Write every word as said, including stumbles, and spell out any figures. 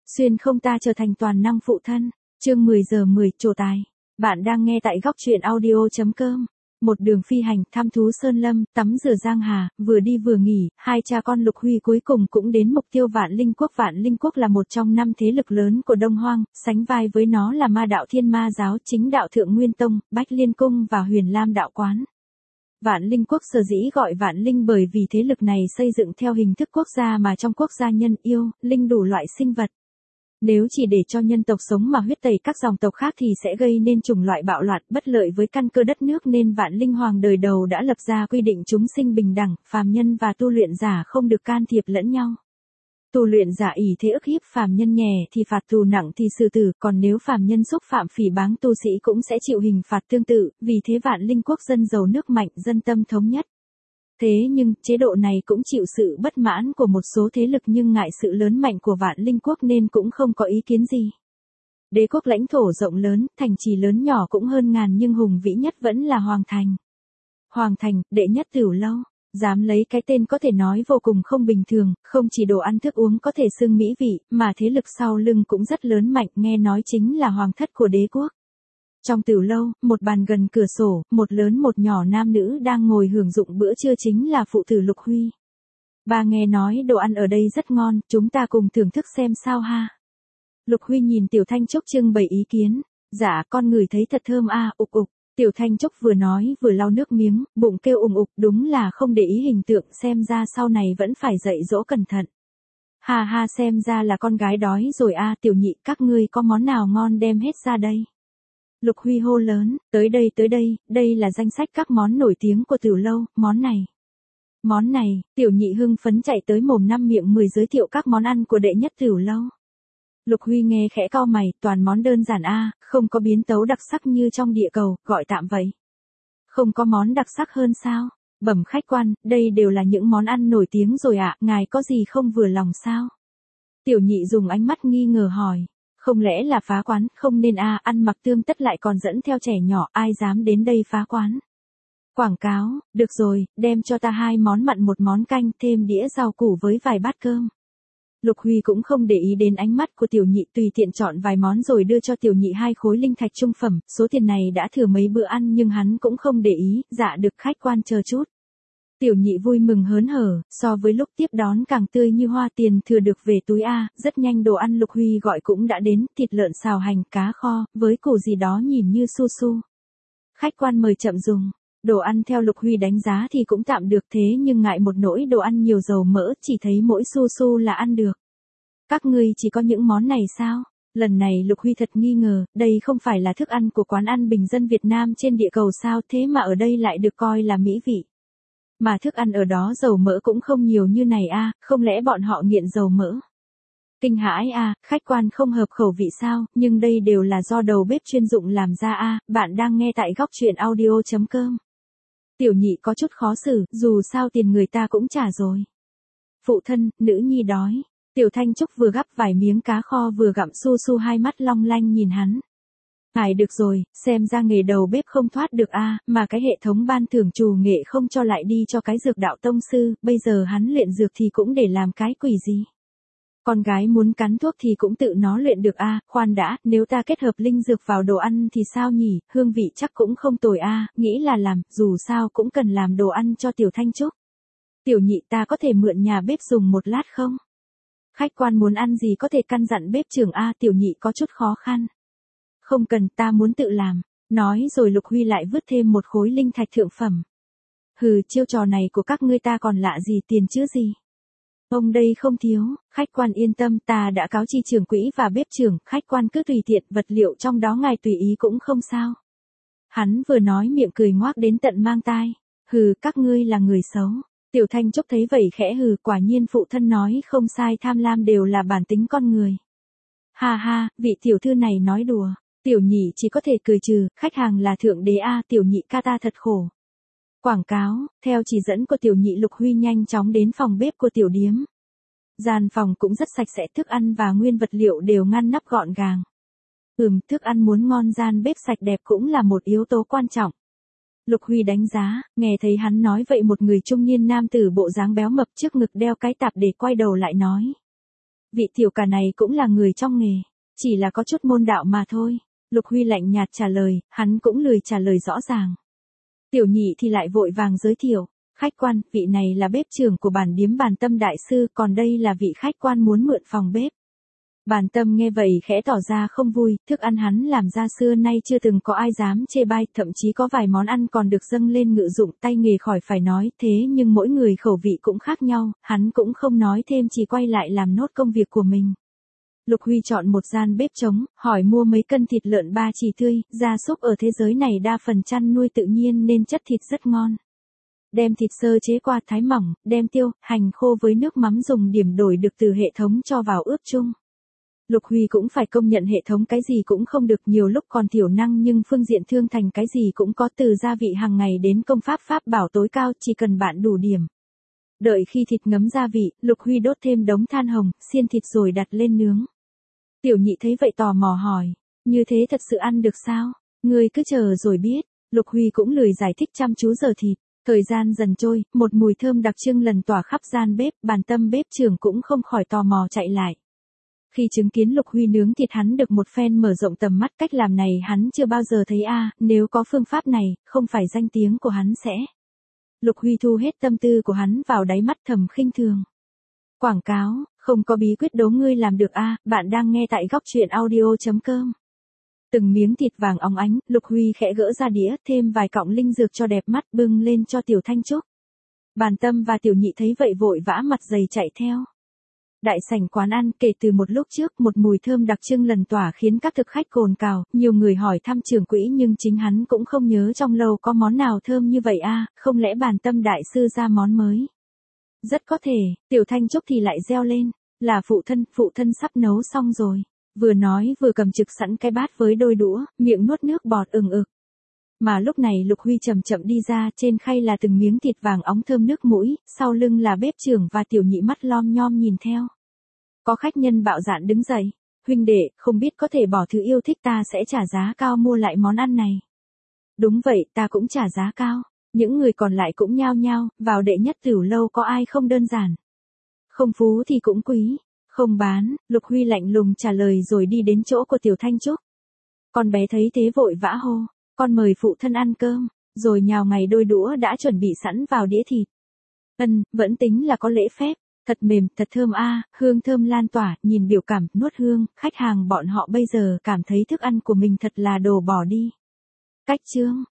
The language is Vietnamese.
Xuyên không ta trở thành toàn năng phụ thân. Chương mười giờ mười, trổ tài. Bạn đang nghe tại góc truyện audio chấm com. Một đường phi hành, thăm thú sơn lâm, tắm rửa giang hà, vừa đi vừa nghỉ, hai cha con Lục Huy cuối cùng cũng đến mục tiêu Vạn Linh Quốc. Vạn Linh Quốc là một trong năm thế lực lớn của Đông Hoang, sánh vai với nó là Ma đạo Thiên Ma giáo, Chính đạo Thượng Nguyên Tông, Bách Liên Cung và Huyền Lam đạo quán. Vạn Linh Quốc sở dĩ gọi Vạn Linh bởi vì thế lực này xây dựng theo hình thức quốc gia mà trong quốc gia nhân yêu, linh đủ loại sinh vật. Nếu chỉ để cho nhân tộc sống mà huyết tẩy các dòng tộc khác thì sẽ gây nên chủng loại bạo loạn bất lợi với căn cơ đất nước, nên Vạn Linh Hoàng đời đầu đã lập ra quy định chúng sinh bình đẳng, phàm nhân và tu luyện giả không được can thiệp lẫn nhau. Tu luyện giả ỷ thế ức hiếp phàm nhân nhẹ thì phạt tù, nặng thì xử tử, còn nếu phàm nhân xúc phạm phỉ báng tu sĩ cũng sẽ chịu hình phạt tương tự, vì thế Vạn Linh Quốc dân giàu nước mạnh, dân tâm thống nhất. Thế nhưng, chế độ này cũng chịu sự bất mãn của một số thế lực, nhưng ngại sự lớn mạnh của Vạn Linh Quốc nên cũng không có ý kiến gì. Đế quốc lãnh thổ rộng lớn, thành trì lớn nhỏ cũng hơn ngàn, nhưng hùng vĩ nhất vẫn là Hoàng Thành. Hoàng Thành, đệ nhất Tửu Lâu, dám lấy cái tên có thể nói vô cùng không bình thường, không chỉ đồ ăn thức uống có thể xưng mỹ vị, mà thế lực sau lưng cũng rất lớn mạnh, nghe nói chính là hoàng thất của đế quốc. Trong Tửu Lâu, một bàn gần cửa sổ, một lớn một nhỏ nam nữ đang ngồi hưởng dụng bữa trưa chính là phụ tử Lục Huy. Bà nghe nói đồ ăn ở đây rất ngon, chúng ta cùng thưởng thức xem sao ha. Lục Huy nhìn Tiểu Thanh Trúc trưng bày ý kiến. Dạ, con ngửi thấy thật thơm a, ục ục. Tiểu Thanh Trúc vừa nói vừa lau nước miếng, bụng kêu ùng ục, đúng là không để ý hình tượng, xem ra sau này vẫn phải dạy dỗ cẩn thận. Ha ha, xem ra là con gái đói rồi a. Tiểu Nhị, các ngươi có món nào ngon đem hết ra đây. Lục Huy hô lớn, tới đây tới đây, đây là danh sách các món nổi tiếng của Tửu Lâu, món này. Món này, Tiểu Nhị hưng phấn chạy tới mồm năm miệng mười giới thiệu các món ăn của đệ nhất Tửu Lâu. Lục Huy nghe khẽ cau mày, toàn món đơn giản a, không có biến tấu đặc sắc như trong địa cầu, gọi tạm vậy. Không có món đặc sắc hơn sao? Bẩm khách quan, đây đều là những món ăn nổi tiếng rồi ạ, ngài có gì không vừa lòng sao? Tiểu Nhị dùng ánh mắt nghi ngờ hỏi. Không lẽ là phá quán, không nên a, ăn mặc tươm tất lại còn dẫn theo trẻ nhỏ, ai dám đến đây phá quán. Quảng cáo, được rồi, đem cho ta hai món mặn một món canh, thêm đĩa rau củ với vài bát cơm. Lục Huy cũng không để ý đến ánh mắt của Tiểu Nhị, tùy tiện chọn vài món rồi đưa cho Tiểu Nhị hai khối linh thạch trung phẩm, số tiền này đã thừa mấy bữa ăn nhưng hắn cũng không để ý, dạ được khách quan chờ chút. Tiểu Nhị vui mừng hớn hở, so với lúc tiếp đón càng tươi như hoa, tiền thừa được về túi a. Rất nhanh đồ ăn Lục Huy gọi cũng đã đến, thịt lợn xào hành, cá kho, với củ gì đó nhìn như su su. Khách quan mời chậm dùng. Đồ ăn theo Lục Huy đánh giá thì cũng tạm được, thế nhưng ngại một nỗi đồ ăn nhiều dầu mỡ, chỉ thấy mỗi su su là ăn được. Các ngươi chỉ có những món này sao? Lần này Lục Huy thật nghi ngờ, đây không phải là thức ăn của quán ăn bình dân Việt Nam trên địa cầu sao, thế mà ở đây lại được coi là mỹ vị. Mà thức ăn ở đó dầu mỡ cũng không nhiều như này a, không lẽ bọn họ nghiện dầu mỡ? Kinh hãi a, khách quan không hợp khẩu vị sao, nhưng đây đều là do đầu bếp chuyên dụng làm ra a. Bạn đang nghe tại góc truyện audio chấm com. Tiểu Nhị có chút khó xử, dù sao tiền người ta cũng trả rồi. Phụ thân, nữ nhi đói. Tiểu Thanh Trúc vừa gắp vài miếng cá kho vừa gặm su su, hai mắt long lanh nhìn hắn. Ngài được rồi, xem ra nghề đầu bếp không thoát được a, mà cái hệ thống ban thưởng trù nghệ không cho lại đi cho cái dược đạo tông sư, bây giờ hắn luyện dược thì cũng để làm cái quỷ gì. Con gái muốn cắn thuốc thì cũng tự nó luyện được a, khoan đã, nếu ta kết hợp linh dược vào đồ ăn thì sao nhỉ, hương vị chắc cũng không tồi a, nghĩ là làm, dù sao cũng cần làm đồ ăn cho Tiểu Thanh Trúc. Tiểu Nhị, ta có thể mượn nhà bếp dùng một lát không? Khách quan muốn ăn gì có thể căn dặn bếp trưởng a. Tiểu Nhị có chút khó khăn. Không cần, ta muốn tự làm. Nói rồi Lục Huy lại vứt thêm một khối linh thạch thượng phẩm. Hừ, chiêu trò này của các ngươi ta còn lạ gì tiền chứ gì. Ông đây không thiếu, khách quan yên tâm, ta đã cáo chi trưởng quỹ và bếp trưởng, khách quan cứ tùy tiện, vật liệu trong đó ngài tùy ý cũng không sao. Hắn vừa nói miệng cười ngoác đến tận mang tai. Hừ, các ngươi là người xấu. Tiểu Thanh Trúc thấy vậy khẽ hừ, quả nhiên phụ thân nói không sai, tham lam đều là bản tính con người. Ha ha, vị tiểu thư này nói đùa. Tiểu Nhị chỉ có thể cười trừ, khách hàng là thượng đế a, Tiểu Nhị ca ta thật khổ. Quảng cáo, theo chỉ dẫn của Tiểu Nhị, Lục Huy nhanh chóng đến phòng bếp của tiểu điếm. Gian phòng cũng rất sạch sẽ, thức ăn và nguyên vật liệu đều ngăn nắp gọn gàng. Ừm, thức ăn muốn ngon gian bếp sạch đẹp cũng là một yếu tố quan trọng. Lục Huy đánh giá, nghe thấy hắn nói vậy một người trung niên nam tử bộ dáng béo mập trước ngực đeo cái tạp để quay đầu lại nói. Vị tiểu ca này cũng là người trong nghề, chỉ là có chút môn đạo mà thôi. Lục Huy lạnh nhạt trả lời, hắn cũng lười trả lời rõ ràng. Tiểu nhị thì lại vội vàng giới thiệu, khách quan, vị này là bếp trưởng của bản điếm Bàn Tâm đại sư, còn đây là vị khách quan muốn mượn phòng bếp. Bàn Tâm nghe vậy khẽ tỏ ra không vui, thức ăn hắn làm ra xưa nay chưa từng có ai dám chê bai, thậm chí có vài món ăn còn được dâng lên ngự dụng, tay nghề khỏi phải nói, thế nhưng mỗi người khẩu vị cũng khác nhau, hắn cũng không nói thêm, chỉ quay lại làm nốt công việc của mình. Lục Huy chọn một gian bếp trống, hỏi mua mấy cân thịt lợn ba chỉ tươi, gia súc ở thế giới này đa phần chăn nuôi tự nhiên nên chất thịt rất ngon. Đem thịt sơ chế qua thái mỏng, đem tiêu, hành khô với nước mắm dùng điểm đổi được từ hệ thống cho vào ướp chung. Lục Huy cũng phải công nhận hệ thống cái gì cũng không được, nhiều lúc còn thiểu năng nhưng phương diện thương thành cái gì cũng có, từ gia vị hàng ngày đến công pháp pháp bảo tối cao, chỉ cần bạn đủ điểm. Đợi khi thịt ngấm gia vị, Lục Huy đốt thêm đống than hồng, xiên thịt rồi đặt lên nướng. Tiểu nhị thấy vậy tò mò hỏi, như thế thật sự ăn được sao? Ngươi cứ chờ rồi biết. Lục Huy cũng lười giải thích, chăm chú giờ thịt. Thời gian dần trôi, một mùi thơm đặc trưng lần tỏa khắp gian bếp, Bàn Tâm bếp trưởng cũng không khỏi tò mò chạy lại. Khi chứng kiến Lục Huy nướng thịt, hắn được một phen mở rộng tầm mắt, cách làm này hắn chưa bao giờ thấy a, nếu có phương pháp này, không phải danh tiếng của hắn sẽ. Lục Huy thu hết tâm tư của hắn vào đáy mắt thầm khinh thường. Quảng cáo, không có bí quyết đố ngươi làm được a, bạn đang nghe tại góc truyện audio chấm com. Từng miếng thịt vàng óng ánh, Lục Huy khẽ gỡ ra đĩa, thêm vài cọng linh dược cho đẹp mắt, bưng lên cho Tiểu Thanh Trúc. Bàn Tâm và Tiểu Nhị thấy vậy vội vã mặt dày chạy theo. Đại sảnh quán ăn, kể từ một lúc trước, một mùi thơm đặc trưng lần tỏa khiến các thực khách cồn cào, nhiều người hỏi thăm trưởng quỹ nhưng chính hắn cũng không nhớ trong lầu có món nào thơm như vậy a, không lẽ Bàn Tâm đại sư ra món mới? Rất có thể. Tiểu Thanh Trúc thì lại reo lên, là phụ thân, phụ thân sắp nấu xong rồi. Vừa nói vừa cầm trực sẵn cái bát với đôi đũa, miệng nuốt nước bọt ừng ực. Mà lúc này Lục Huy chậm chậm đi ra, trên khay là từng miếng thịt vàng óng thơm nước mũi, sau lưng là bếp trưởng và Tiểu Nhị mắt lom nhom nhìn theo. Có khách nhân bạo dạn đứng dậy, huynh đệ, không biết có thể bỏ thứ yêu thích, ta sẽ trả giá cao mua lại món ăn này. Đúng vậy, ta cũng trả giá cao. Những người còn lại cũng nhao nhao, vào đệ nhất tiểu lâu có ai không đơn giản. Không phú thì cũng quý. Không bán. Lục Huy lạnh lùng trả lời rồi đi đến chỗ của Tiểu Thanh Trúc. Con bé thấy thế vội vã hô, con mời phụ thân ăn cơm, rồi nhào ngay đôi đũa đã chuẩn bị sẵn vào đĩa thịt. Ân, vẫn tính là có lễ phép, thật mềm, thật thơm a, hương thơm lan tỏa, nhìn biểu cảm, nuốt hương, khách hàng bọn họ bây giờ cảm thấy thức ăn của mình thật là đồ bỏ đi. Cách chương